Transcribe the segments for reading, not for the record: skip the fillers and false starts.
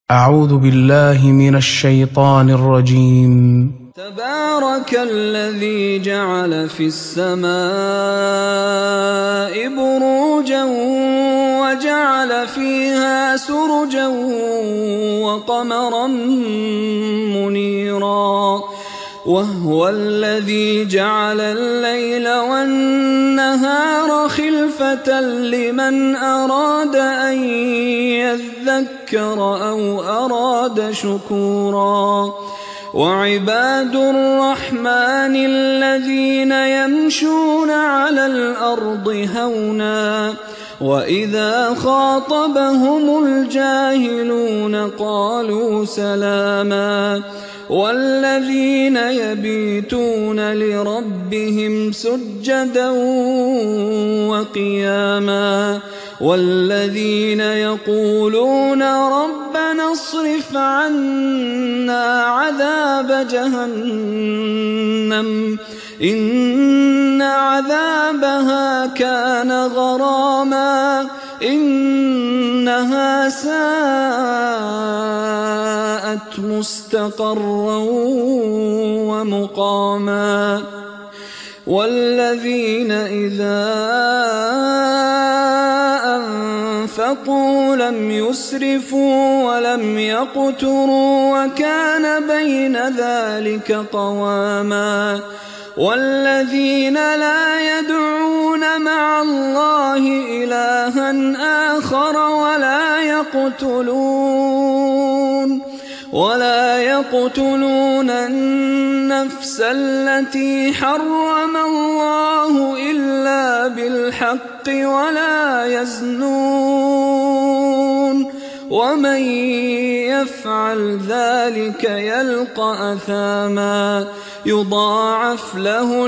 أعوذ بالله من الشيطان الرجيم. تبارك الذي جعل في السماء بروجا وجعل فيها سرجا وقمرا منيرا وهو الذي جعل الليل والنهار خلفة لمن أراد أن يذكر أو أراد شكورا وعباد الرحمن الذين يمشون على الأرض هونا وإذا خاطبهم الجاهلون قالوا سلاما والذين يبيتون لربهم سجدا وقياما والذين يقولون ربنا اصرف عنا عذاب جهنم إن عذابها كان غراما إنها ساءت مستقرا ومقاما والذين إذا أنفقوا لم يسرفوا ولم يقتروا وكان بين ذلك قواما والذين لا يدعون مع الله إلها آخر ولا يقتلون النفس التي حرم الله إلا بالحق ولا يزنون ومن يفعل ذلك يلقى أثاما يضاعف له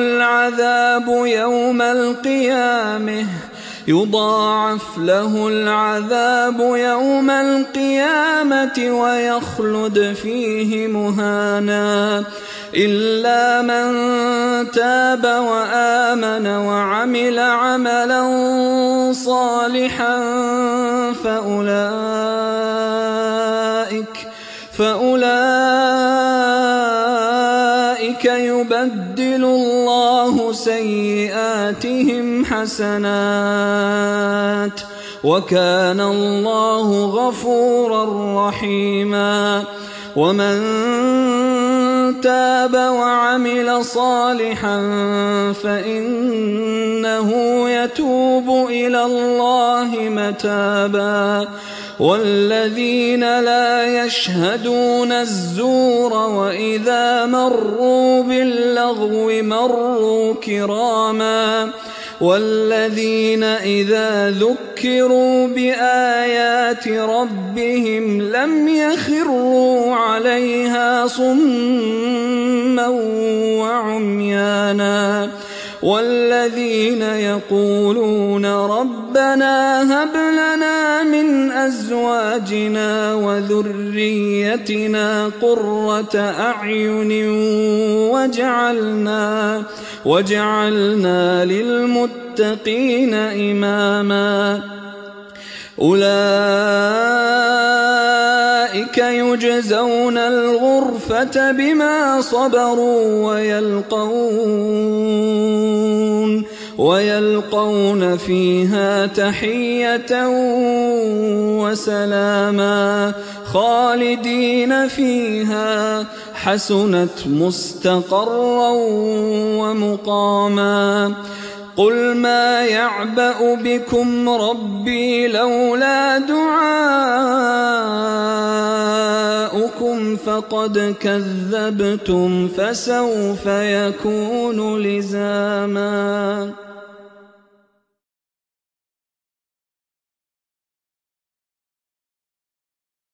العذاب يوم القيامة ويخلد فيه مهانا إلا من تاب وآمن وعمل عملا صالحا فأولئك يبدل الله سيئاتهم حسنات وكان الله غفورا رحيما ومن تاب وعمل صالحا فإنه يتوب إلى الله متابا والذين لا يشهدون الزور وإذا مروا باللغو مروا كراما والذين إذا ذكروا بآيات ربهم لم يخروا عليها صما وعميانا والذين يقولون ربنا هب لنا من أزواجنا وذريتنا قرة أعين وجعلنا للمتقين إماما أولئك يجزون الغرفة بما صبروا ويلقون فيها تحية وسلاما خالدين فيها حسنت مستقرا ومقاما قل ما يعبأ بكم ربي لولا دعاؤكم فقد كذبتم فسوف يكون لزاما.